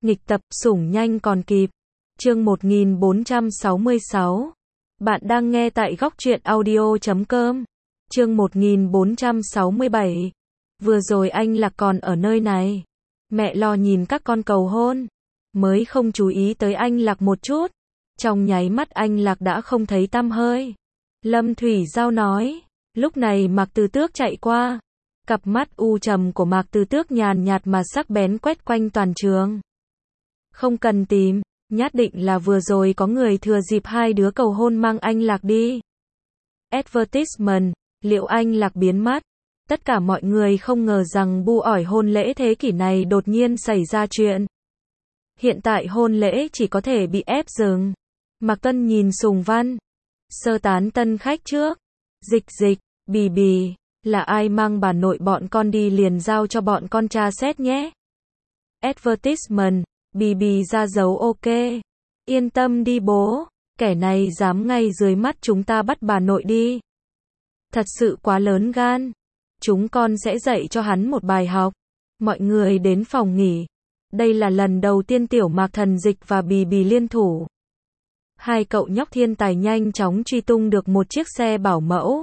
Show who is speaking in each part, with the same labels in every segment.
Speaker 1: Nghịch tập, sủng nhanh còn kịp. Chương 1466. Bạn đang nghe tại góc truyện audio.com. Chương 1467. Vừa rồi anh Lạc còn ở nơi này. Mẹ lo nhìn các con cầu hôn, mới không chú ý tới anh Lạc một chút. Trong nháy mắt anh Lạc đã không thấy tăm hơi. Lâm Thủy Giao nói. Lúc này Mạc Từ Tước chạy qua. Cặp mắt u trầm của Mạc Từ Tước nhàn nhạt mà sắc bén quét quanh toàn trường. Không cần tìm, nhất định là vừa rồi có người thừa dịp hai đứa cầu hôn mang anh Lạc đi. Advertisement, liệu anh Lạc biến mất? Tất cả mọi người không ngờ rằng bu ỏi hôn lễ thế kỷ này đột nhiên xảy ra chuyện. Hiện tại hôn lễ chỉ có thể bị ép dừng. Mạc Tuân nhìn Sùng Văn. Sơ tán tân khách trước. Dịch, Bì Bì, là ai mang bà nội bọn con đi liền giao cho bọn con tra xét nhé. Advertisement, Bì Bì ra dấu ok. Yên tâm đi bố, kẻ này dám ngay dưới mắt chúng ta bắt bà nội đi. Thật sự quá lớn gan. Chúng con sẽ dạy cho hắn một bài học. Mọi người đến phòng nghỉ. Đây là lần đầu tiên Tiểu Mạc Thần Dịch và Bì Bì liên thủ. Hai cậu nhóc thiên tài nhanh chóng truy tung được một chiếc xe bảo mẫu.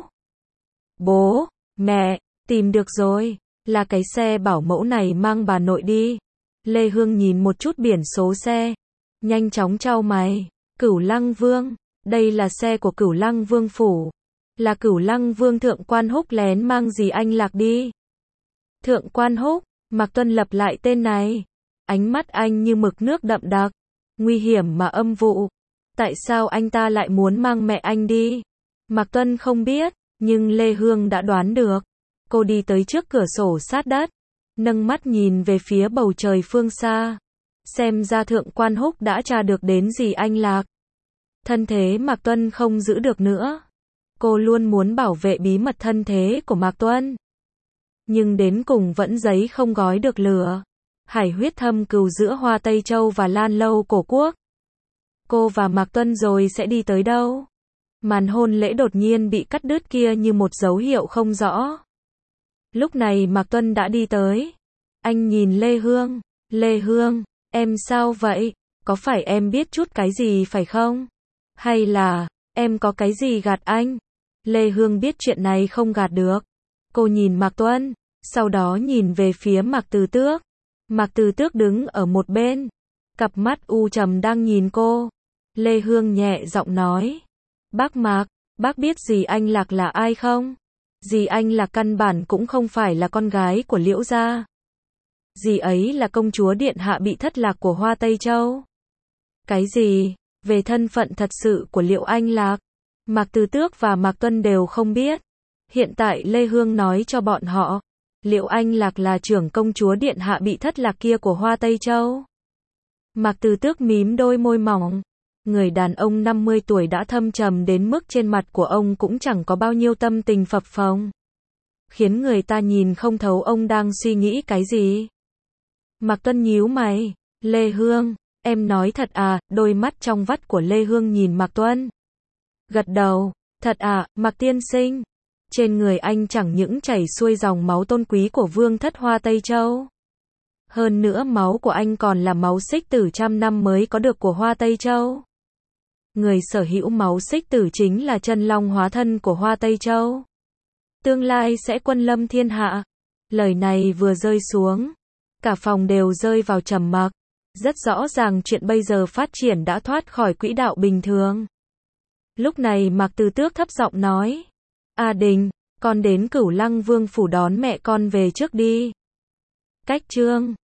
Speaker 1: Bố, mẹ, tìm được rồi, là cái xe bảo mẫu này mang bà nội đi. Lê Hương nhìn một chút biển số xe, nhanh chóng chau mày. Cửu Lăng Vương, đây là xe của Cửu Lăng Vương phủ. Là Cửu Lăng Vương Thượng Quan Húc lén mang dì anh Lạc đi. Thượng Quan Húc, Mạc Tuân lặp lại tên này. Ánh mắt anh như mực nước đậm đặc, nguy hiểm mà âm vụ. Tại sao anh ta lại muốn mang mẹ anh đi? Mạc Tuân không biết, nhưng Lê Hương đã đoán được. Cô đi tới trước cửa sổ sát đất, nâng mắt nhìn về phía bầu trời phương xa. Xem ra Thượng Quan Húc đã tra được đến dì anh Lạc. Thân thế Mạc Tuân không giữ được nữa. Cô luôn muốn bảo vệ bí mật thân thế của Mạc Tuân. Nhưng đến cùng vẫn giấy không gói được lửa. Hải huyết thâm cừu giữa Hoa Tây Châu và Lan Lâu Cổ Quốc. Cô và Mạc Tuân rồi sẽ đi tới đâu? Màn hôn lễ đột nhiên bị cắt đứt kia như một dấu hiệu không rõ. Lúc này Mạc Tuân đã đi tới. Anh nhìn Lê Hương. Lê Hương, em sao vậy? Có phải em biết chút cái gì phải không? Hay là, em có cái gì gạt anh? Lê Hương biết chuyện này không gạt được. Cô nhìn Mạc Tuân, sau đó nhìn về phía Mạc Từ Tước. Mạc Từ Tước đứng ở một bên. Cặp mắt u trầm đang nhìn cô. Lê Hương nhẹ giọng nói. Bác Mạc, bác biết dì anh Lạc là ai không? Dì anh Lạc căn bản cũng không phải là con gái của Liễu gia. Dì ấy là công chúa điện hạ bị thất lạc của Hoa Tây Châu. Cái gì? Về thân phận thật sự của Liễu Anh Lạc, Mạc Từ Tước và Mạc Tuân đều không biết. Hiện tại Lê Hương nói cho bọn họ, Liễu Anh Lạc là trưởng công chúa điện hạ bị thất lạc kia của Hoa Tây Châu. Mạc Từ Tước mím đôi môi mỏng. Người đàn ông 50 tuổi đã thâm trầm đến mức trên mặt của ông cũng chẳng có bao nhiêu tâm tình phập phồng. Khiến người ta nhìn không thấu ông đang suy nghĩ cái gì. Mạc Tuân nhíu mày. Lê Hương, em nói thật à? Đôi mắt trong vắt của Lê Hương nhìn Mạc Tuân. Gật đầu. Thật à, Mạc tiên sinh? Trên người anh chẳng những chảy xuôi dòng máu tôn quý của vương thất Hoa Tây Châu. Hơn nữa máu của anh còn là máu xích tử trăm năm mới có được của Hoa Tây Châu. Người sở hữu máu xích tử chính là chân long hóa thân của Hoa Tây Châu. Tương lai sẽ quân lâm thiên hạ. Lời này vừa rơi xuống, cả phòng đều rơi vào trầm mặc. Rất rõ ràng chuyện bây giờ phát triển đã thoát khỏi quỹ đạo bình thường. Lúc này Mạc Từ Tước thấp giọng nói. A Đình, con đến Cửu Lăng Vương phủ đón mẹ con về trước đi. Cách chương